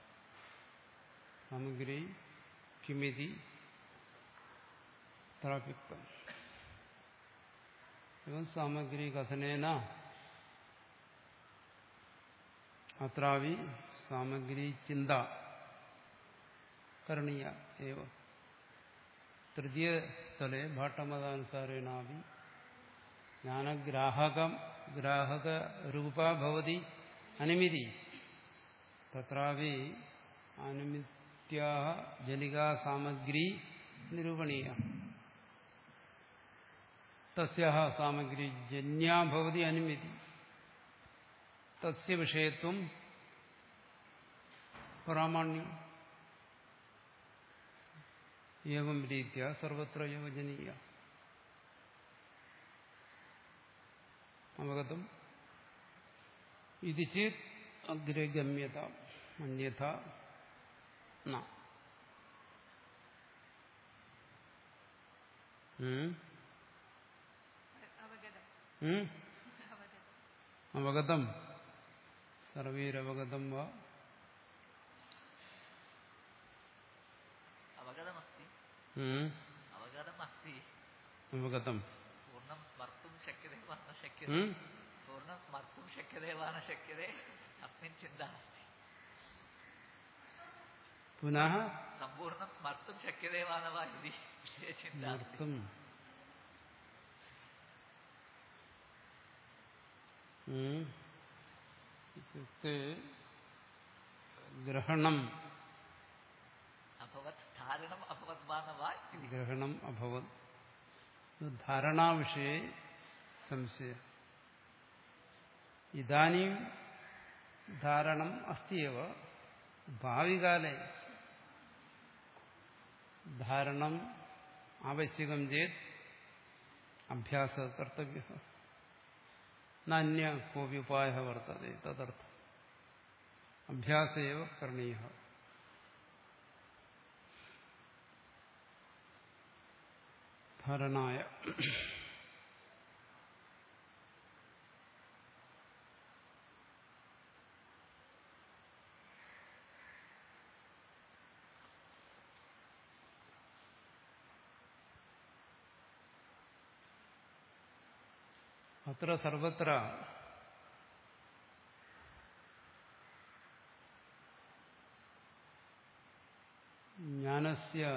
സാമഗ്രി കിമിതി ത്രാപ്യുക്തം. സാമഗ്രി കഥനേന അത്രാപി സാമഗ്രി ചിന്ത കരണീയ ഏവ. തൃതീയ സ്ഥലേ ഭാട്ടമതാനുസാരേണാപി ജ്ഞാനഗ്രാഹകം ഗ്രാഹക രൂപാ ഭവതി അനുമിതി. തത്രാപി അനുമിത്യാഹ ജനികാ സാമഗ്രി നിരൂപണീയ. തസ്യാഹ സാമഗ്രി ജന്യാ ഭവതി അനുമിതി. തസ്യ വിഷയത്വം പ്രാമാണ്യം. ഏവം രീത്യ സർവത്ര യോജനീയ. അവഗതം ഇത് ചേത് അഗ്രേ ഗമ്യത അന്യഥ ന. അവഗതം സർവൈരവഗതം വാ അവഗതം പൂർണ്ണം സ്മർത്തും ശക്യതേ വാ ന ശക്യതേ. പൂർണ്ണം സ്മർത്തും ശക്യതേ വാ ന ശക്യതേ അസ്മിൻ ചിന്ത അസ്തി. പുനഃ സമ്പൂർണ്ണം സ്മർത്തും ശക്യതേ വാ ന വാ ഇതി ചിന്ത അസ്തി. ഇത്യുക്തേ ഗ്രഹണം അഭവത് ധാരണം അഭവത് വാ ന വാ. ഗ്രഹണം അഭവത്. ധാരണാവിഷയെ സംശയം. ഇദാനീം ധാരണം അസ്തി ഏവ. ഭാവികാലേ ധാരണം ആവശ്യകം ചേത് അഭ്യാസ കർത്തവ്യ. നാന്യ കോപി ഉപായ വർത്തതേ. തദർത്ഥം അഭ്യാസ ഏവ കരണീയ. ധാരണായ അത്ര സർവത്ര ജ്ഞാനസ്യ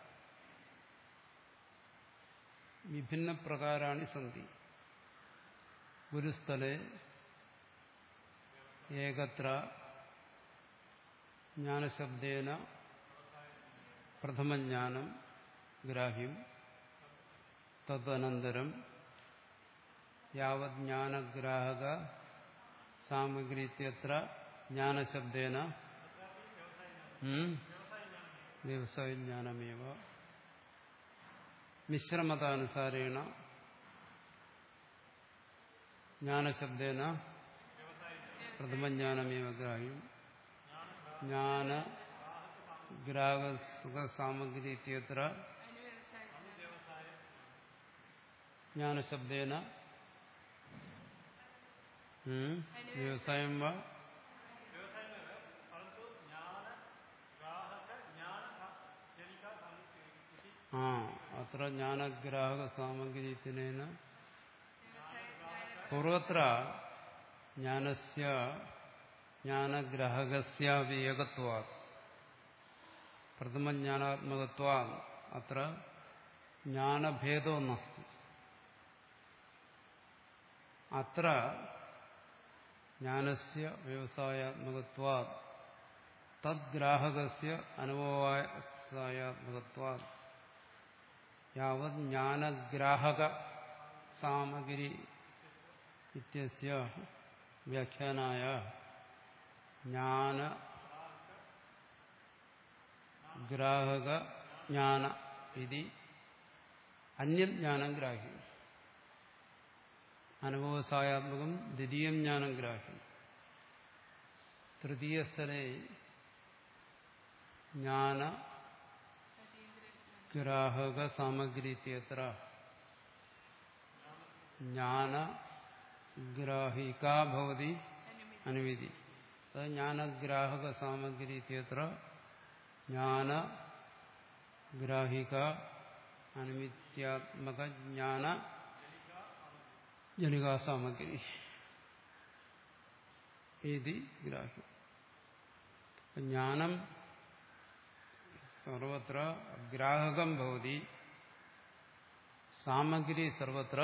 വിഭിന്ന പ്രകാരാണി സന്തി. ഗുരുസ്ഥലേ ഏകത്ര ജ്ഞാനശബ്ദേന പ്രഥമജ്ഞാനം ഗ്രാഹ്യം. തദനന്തരം യാവത് ജ്ഞാനഗ്രാഹക സാമഗ്രി ഇത്യത്ര ജ്ഞാനശബ്ദേന വ്യവസായജ്ഞാനമേവ മിശ്രമതാനുസാരേണ ജ്ഞാനശബ്ദേന പ്രഥമജ്ഞാനമേവ ഗ്രാഹ്യം ജ്ഞാന ഗ്രാഹകസാമഗ്രി ഇത്യത്ര ജ്ഞാനശബ്ദേന വ്യവസായം വാ ആ അത്ര ജ്ഞാനഗ്രാഹകസാമഗ്രിത്തിനേന പൂർവത്ര ജ്ഞാനസ്യ ജ്ഞാനഗ്രാഹകസ്യാപി ഏകത്വാത് പ്രഥമജ്ഞാനാത്മകത്വാത് അത്ര ജ്ഞാനഭേദോ നാസ്തി. അത്ര ജ്ഞാനസ്യ വ്യവസായാത്മകത്വാത് തദ്ഗ്രാഹകസ്യ അനുഭവാസായാത്മകത്വാത് യാവത് ജ്ഞാനഗ്രാഹക സാമഗ്രി ഇത്യസ്യ വ്യാഖ്യാനായ ജ്ഞാന ഗ്രാഹക ജ്ഞാന ഇതി അന്യജ്ഞാനം ഗ്രാഹ്യം അനുഭവസായാത്മകം ദ്വിതീയം ജ്ഞാനം ഗ്രാഹ്യം തൃതീയസ്ഥലേ ജ്ഞാന ഗ്രാഹക സാമഗ്രി ഇത്യത്ര ജ്ഞാന ഗ്രാഹികാ ഭവതി അനുമിതി അത് ജ്ഞാനഗ്രാഹക സാമഗ്രി ഇത്യത്ര ജ്ഞാന ഗ്രാഹിക അനുമിത്യാത്മക ജ്ഞാന ജനികാ സാമഗ്രി ഇതി ഗ്രാഹ്യം. ജ്ഞാനം സർവത്ര ഗ്രാഹകം ഭവതി സാമഗ്രി സർവത്ര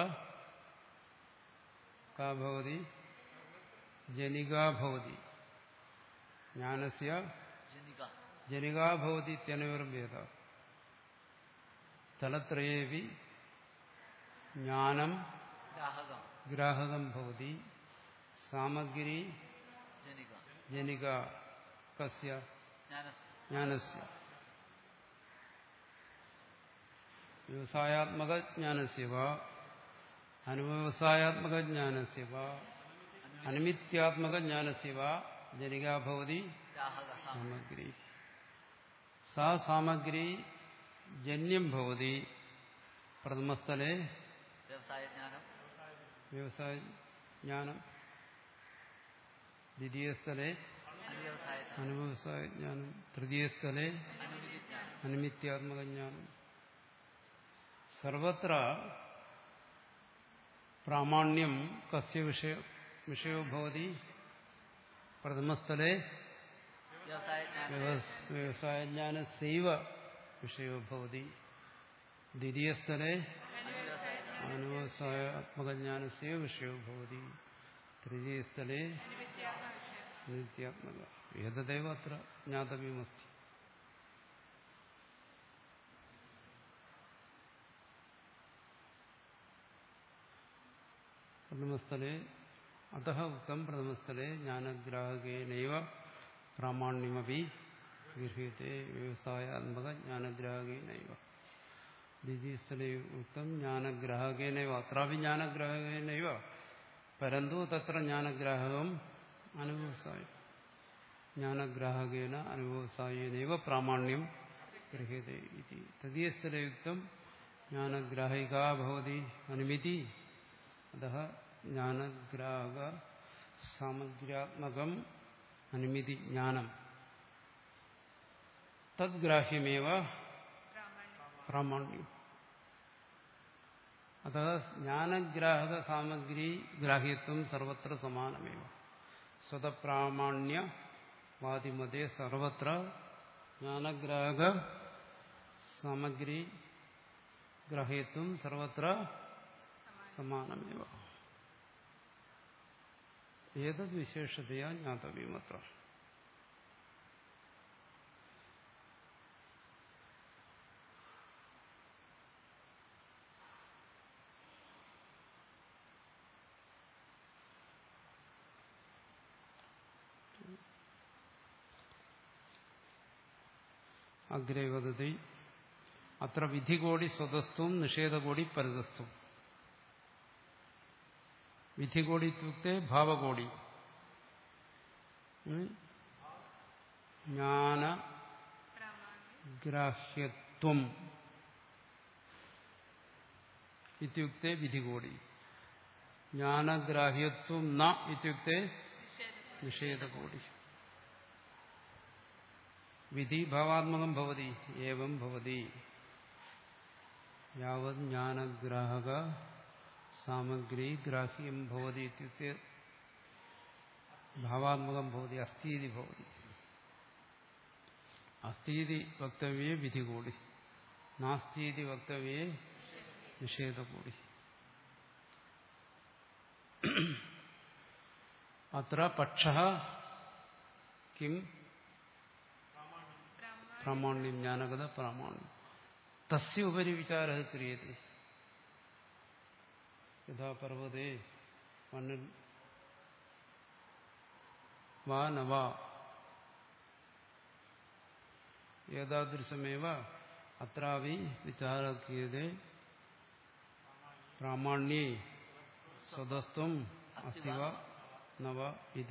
കാ ഭവതി ജനികാ ഭവതി ജ്ഞാനസ്യ ജനികാ ഭവതി ഇത്യനയോർഭേദ സ്ഥലത്രയേവി ജ്ഞാനം ഗ്രാഹകം ഭവതി സാമഗ്രി ജനിക കസ്യ ജ്ഞാനസ്യ വ്യവസായാത്മക ജ്ഞാനസ്യ വാ അനുവ്യവസായാത്മക ജ്ഞാനസ്യ വാ അനുമിത്യാത്മക ജ്ഞാനസ്യ വാ ജനികാ ഭവതി സാമഗ്രി സാ സാമഗ്രി ജന്യം ഭവതി പ്രഥമസ്ഥലേ വ്യവസായജ്ഞാനം ദ്വിതീയസ്ഥലേ അനുവ്യവസായജ്ഞാനം തൃതീയസ്ഥലേ അനുമിത്യാത്മകജ്ഞാനം. സർവത്ര പ്രാമാണ്യം കസ്യ വിഷയ വിഷയോ ഭവതി പ്രഥമസ്ഥലേ വ്യവസായജ്ഞാനസ്യൈവ വിഷയോ ഭവതി ദ്വിതീയസ്ഥലേ അനുവ്യവസായാത്മകജ്ഞാനസ്യ വിഷയോ ഭവതി തൃതീയസ്ഥലേ നിത്യാത്മക ഏതദേവ അത്ര ജ്ഞാതവ്യമസ്തി. പ്രഥമസ്ഥലേ അതഃ ഉക്തം പ്രഥമസ്ഥലേ ജ്ഞാനഗ്രാഹകേനൈവ പ്രാമാണ്യമപി ഗൃഹ്യത്തെ വ്യവസായാത്മക ജ്ഞാനഗ്രാഹകേനൈവ ദ്വിതീയസ്ഥലേ ഉക്തം ജ്ഞാനഗ്രാഹകേനൈവ അത്രാപി ജ്ഞാനഗ്രാഹകേനൈവ പരന്തു തത്ര ജ്ഞാനഗ്രാഹകം അനുവ്യവസായം ജ്ഞാനഗ്രാഹകേന അനുവ്യവസായേനൈവ പ്രാമാണ്യം ഗൃഹ്യത്തെ ഇതി. തൃതീയസ്ഥലേ ഉക്തം ജ്ഞാനഗ്രാഹികാ ഭവതി അനുമിതി അതഃ ജ്ഞാനഗ്രാഹക സാമഗ്ര്യാത്മകം അനുമിതി ജ്ഞാനം തദ്ഗ്രാഹ്യമേവ പ്രാമാണ്യം. അതഃ ജ്ഞാനഗ്രാഹക സാമഗ്രി ഗ്രാഹ്യത്വം സർവത്ര സമാനമേവ സ്വതപ്രാമാണ്യ വാദിമതേ സർവത്ര ജ്ഞാനഗ്രാഹക സാമഗ്രി ഗ്രാഹ്യത്വം സർവത്ര സമാനമേവ ഏതദ് വിശേഷതയാ ജ്ഞാതവ്യമത്ര. അഗ്രേ വദതി അത്ര വിധികോടി സ്വതസ്ത്വം നിഷേധകോടി പരതസ്ത്വം. വിധികോടി ഇത്യുക്തെ ഭാവകോടി. ജ്ഞാന ഗ്രാഹ്യത്വം ഇത്യുക്തെ വിധികോടി. ജ്ഞാനഗ്രാഹ്യത്വം ന ഇത്യുക്തെ നിഷേധകോടി. വിധി ഭാവാത്മകം ഭവതി ഏവം ഭവതി. യാവത് ജ്ഞാനഗ്രാഹക സാമഗ്രി ഗ്രാഹ്യം ഭവതി ഇത്യുക്തെ ഭാവാത്മകം ഭവതി അസ്ഥീതി ഭവതി. അസ്ഥീതി വക്തവ്യേ വിധികൂടി, നാസ്തീതി വക്തവ്യേ നിഷേധകൂടി. അത്ര പക്ഷഃ കിം പ്രാമാണ്യം ജ്ഞാനഗത പ്രാമാണ്യം തസ്യ ഉപരി വിചാരഃ ക്രിയത്തെ. യഥാ പർവ്വതേ മണ്ണിൽ വാ നവാ ഏതാദൃശമേവ അത്രാവി വിചാരഃ ക്രിയത്തെ പ്രാമാണ്യേ സ്വതസ്ത്വം അസ്തി വാ നവ ഇതി.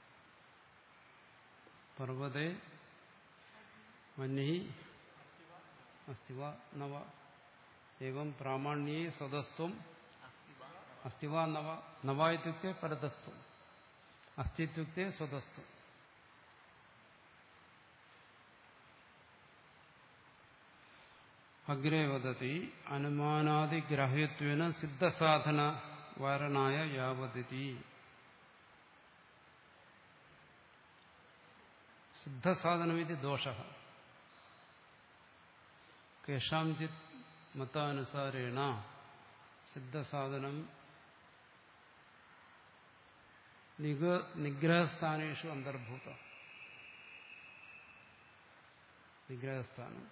പർവ്വതേ വന്യഃ അസ്തി വാ നവ ഏവം പ്രാമാണ്യേ സ്വതസ്ത്വം അസ്തി വാ നവ. നവ ഇത്യുക്തെ പരതസ്ത്വം, അസ്തി ഇത്യുക്തെ സ്വതസ്ത്വം. അഗ്രേ വദതി അനുമാനാദിഗ്രാഹ്യത്വേന സിദ്ധസാധന വാരണായ യാവതിതി. സിദ്ധസാധനമിതി ദോഷഃ. കേഷാംചിത് മതാനുസാരേണ സിദ്ധസാധനം നിഗ്രഹസ്ഥാനേഷു അന്തർഭൂത. നിഗ്രഹസ്ഥാനം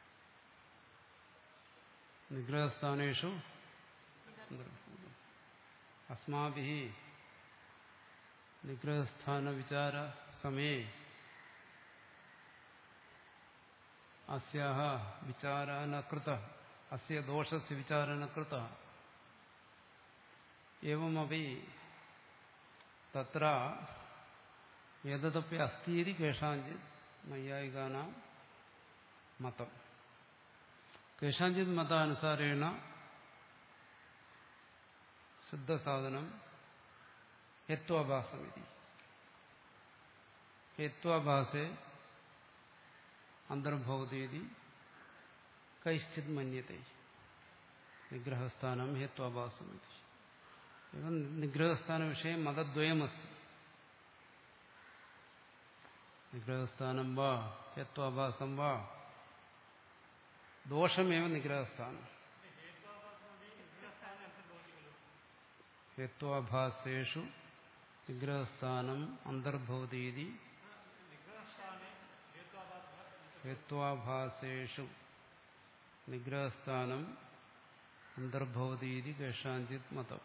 നിഗ്രഹസ്ഥാനേഷു അന്തർഭൂത. അസ്മാഭിः നിഗ്രഹസ്ഥാന വിചാര സമയേ അസ്യാഹ വിചാരഃ ന കൃതഃ, അസ്യ ദോഷസ്യ വിചാരഃ ന കൃതഃ. ഏവമപി തത്ര ഏതദപി അസ്തീതി കേഷാഞ്ചിത് നൈയായികാനാം മതം. കേഷാഞ്ചിത് മതാനുസാരേണ സിദ്ധസാധനം ഹേത്വാഭാസമിതി. ഹേത്വാഭാസേ അന്തർഭവതീതി കൈശ്ചിത് മന്യത്തെ. നിഗ്രഹസ്ഥാനം ഹേത്വാഭാസമിതി. एवं निग्रहस्थान विषय मदद्वयमस्ति. निग्रहस्थानं वा हेत्वाभासं वा दोषमेव निग्रहस्थानं. हेत्वाभासेषु निग्रहस्थानम् अन्तर्भवति इति. हेत्वाभासेषु निग्रहस्थानम् अन्तर्भवति इति केषाञ्चित् मतं.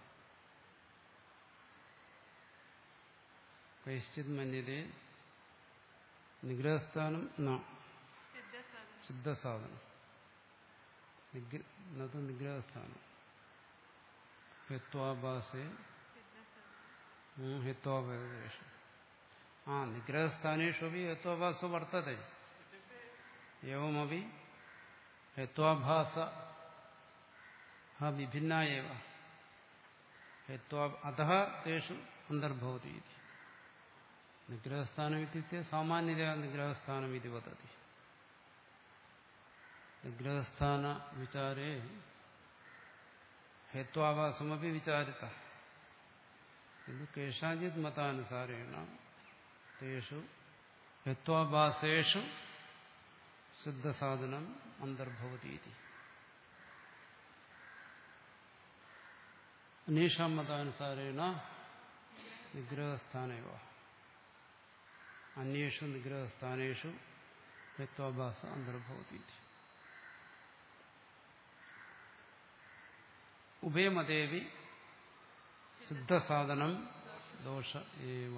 कैश्चित् मन्यते निग्रहस्थानं न सिद्धसाधनं न तु निग्रहस्थानं. हेत्वाभासे हेत्वाभासेषु हाँ निग्रहस्थानेषु अपि हेत्वाभासो वर्तते. एवमपि हेत्वाभासः विभिन्ना एव. हेत्वा अतः तेषु अन्तर्भवति इति. निग्रहस्थानमित्युक्ते सामान्यतया निग्रहस्थानमिति वदति. निग्रहस्थानविचारे हेत्वाभासमपि विचारितः. किन्तु केषाञ्चित् मतानुसारेण तेषु हेत्वाभासेषु सिद्धसाधनम् अन्तर्भवति इति. अन्येषां मतानुसारेण निग्रहस्थाने एव. अन्येषु निग्रहस्थानेषु हेत्वाभास अन्तर्भवति इति. उभयमतेऽपि सिद्धसाधनं दोष एव.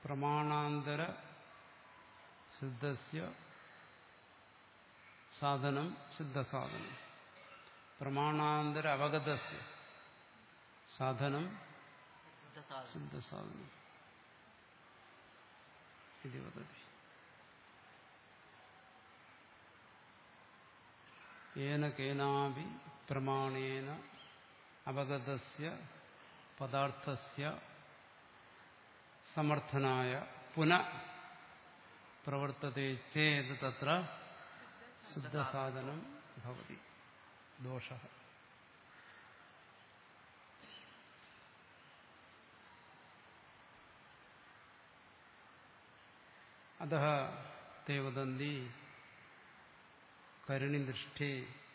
പ്രമാണാന്തര സിദ്ധസ്യ സാധനം സിദ്ധസാധനം പ്രമാണാന്തര അവഗതസ്യ സാധനം സിദ്ധസാധനം സിദ്ധസാധനം ഇത് വദതി. ഏന കേനാപി പ്രമാണേന അവഗതസ്യ പദാർത്ഥസ്യ സമർത്ഥനായ പുനഃ പ്രവർത്തതേ ചേത് തത്ര സിദ്ധസാധനം ഭവതി. ദോഷഃ. അതഃ തേ വദന്തി കരുണിദൃഷ്ടേ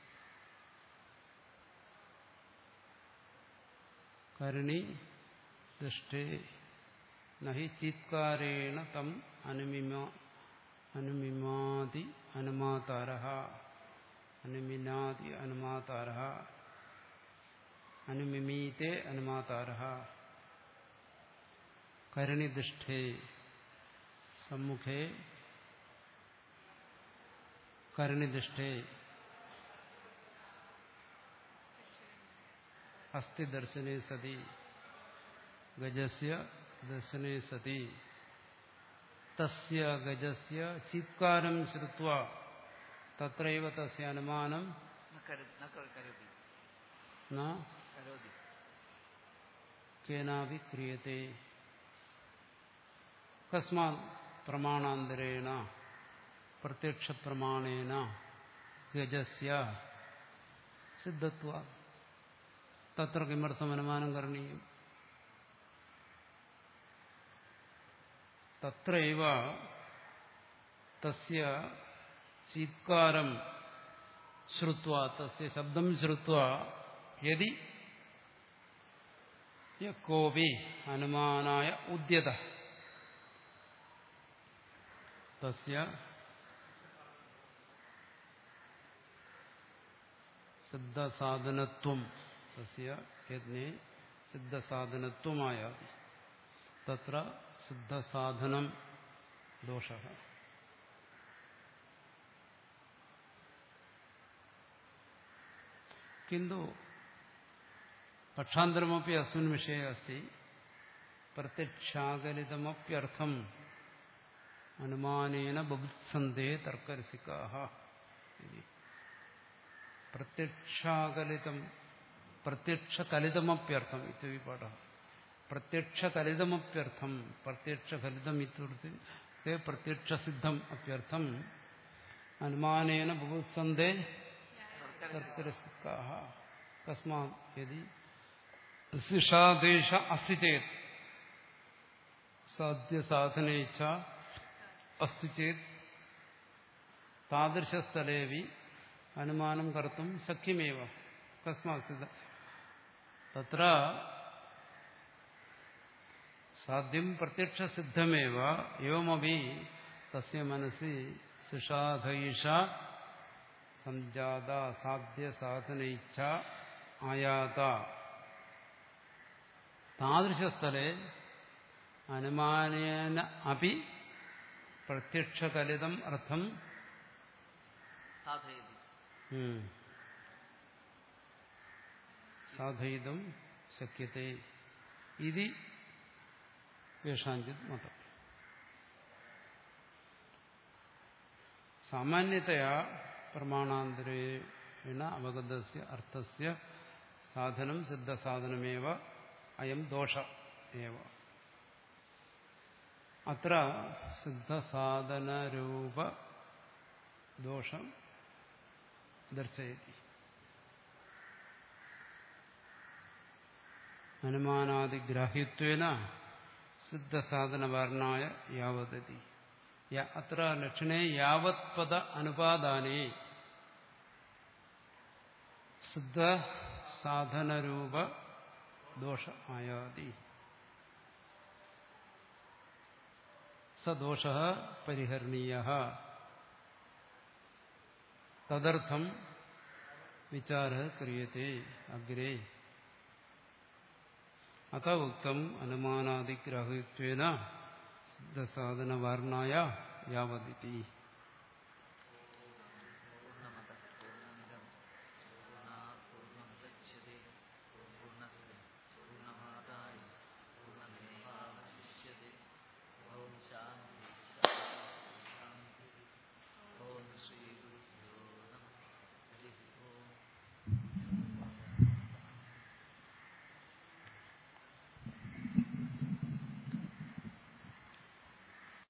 കരുണി ദൃഷ്ടേ നഹി ചീത്കാരേണ തം അനുമിമ അനുമിമാതി അനുമാതാരഃ അനുമിനാതി അനുമാതാരഃ അനുമിമീതേ അനുമാതാരഃ കരുണിദൃഷ്ടേ സമ്മുഖേ കരുണിദൃഷ്ടേ അസ്ഥി ദർശനേ സതി ഗജസ്യ ദർശനേ സതി തസ്യ ഗജസ്യ ചീത്കാരം ശ്രുത്വാ തത്രൈവ തസ്യ അനുമാനം ന കരു- ന കരു- കരോതി ന കരോതി കേനാപി ക്രിയത്തെ. കസ്മാത് പ്രമാണാന്തരേണ പ്രത്യക്ഷപ്രമാണേന ഗജസ്യ സിദ്ധത്വാ തത്ര കിമർത്ഥം അനുമാനം കരണീയം? തത്രൈവ തസ്യ ചീത്കാരം ശ്രുത്വാ തസ്യ ശബ്ദം ശ്രുത്വാ യദി യകോപി അനുമാനായ ഉദ്യത തസ്യ സിദ്ധസാധനത്വം തസ്യ യജ്ഞേ സിദ്ധസാധനത്വമായാതി തത്ര സിദ്ധസാധനം ദോഷഃ. കിന്തു പക്ഷാന്തരമപി അസ്മിൻ വിഷയെ അസ്തി പ്രത്യക്ഷാകലിതമപ്യർത്ഥം അനുമാനേന ബുദ്ധ്യന്തേ തർക്കരസികാഃ. പ്രത്യക്ഷാകലിതം പ്രത്യക്ഷകലിതമപ്യർത്ഥം ഇത്യുപി പാഠः. പ്രത്യക്ഷകലിതമപ്യർത്ഥം പ്രത്യക്ഷകലിതം ഇത്യുക്തേ പ്രത്യക്ഷസിദ്ധം അപ്യർത്ഥം അനുമാനേന ബുദ്ധ്യന്തേ തർക്കരസികാഃ. കസ്മാത് യദി സിഷാദേശ അസ്തി ചേത് സാധ്യസാധനേച്ഛ അസ്തി ചേത് താദൃശസ്ഥലേവി അനുമാനം കർത്തും ശക്യമേവ. കസ്മാത് സിദ്ധ തത്ര സാധ്യം പ്രത്യക്ഷസിദ്ധമേവ എവമപി തസ്യ മനസി സിഷാധൈഷ സംജാത സാധ്യസാധനൈച്ഛ ആയാത താദൃശസ്ഥലേ അനുമാനേന അപി പ്രത്യക്ഷകലിതം അർത്ഥം സാധയതി സാധയിതും ശക്യത്തെ ഇതി യേഷാഞ്ചിത് മതം. സാമാന്യതയാ പ്രമാണാന്തരേണ അവഗതസ്യ അർത്ഥസ്യ സാധനം സിദ്ധസാധനമേവ അയം ദോഷ ഏവ. അത്ര സിദ്ധസാധനരൂപ ദോഷം ദർശയതി. അനുമാനാദിഗ്രാഹ്യത്വേന സിദ്ധസാധനവർണായ യാവദതി. അത്ര ലക്ഷണേ യാവത് പദ അനുപാദാനേ സിദ്ധസാധനരൂപ ദോഷ ആയാതി. സദോഷ പരിഹരണീയഃ. തദർത്ഥം വിചാരഃ ക്രിയത്തെ അഗ്രേ. അത ഉക്തം അനുമാനാദിഗ്രാഹ്യത്വേന സിദ്ധസാധന വാർണായ യാവതിഥി.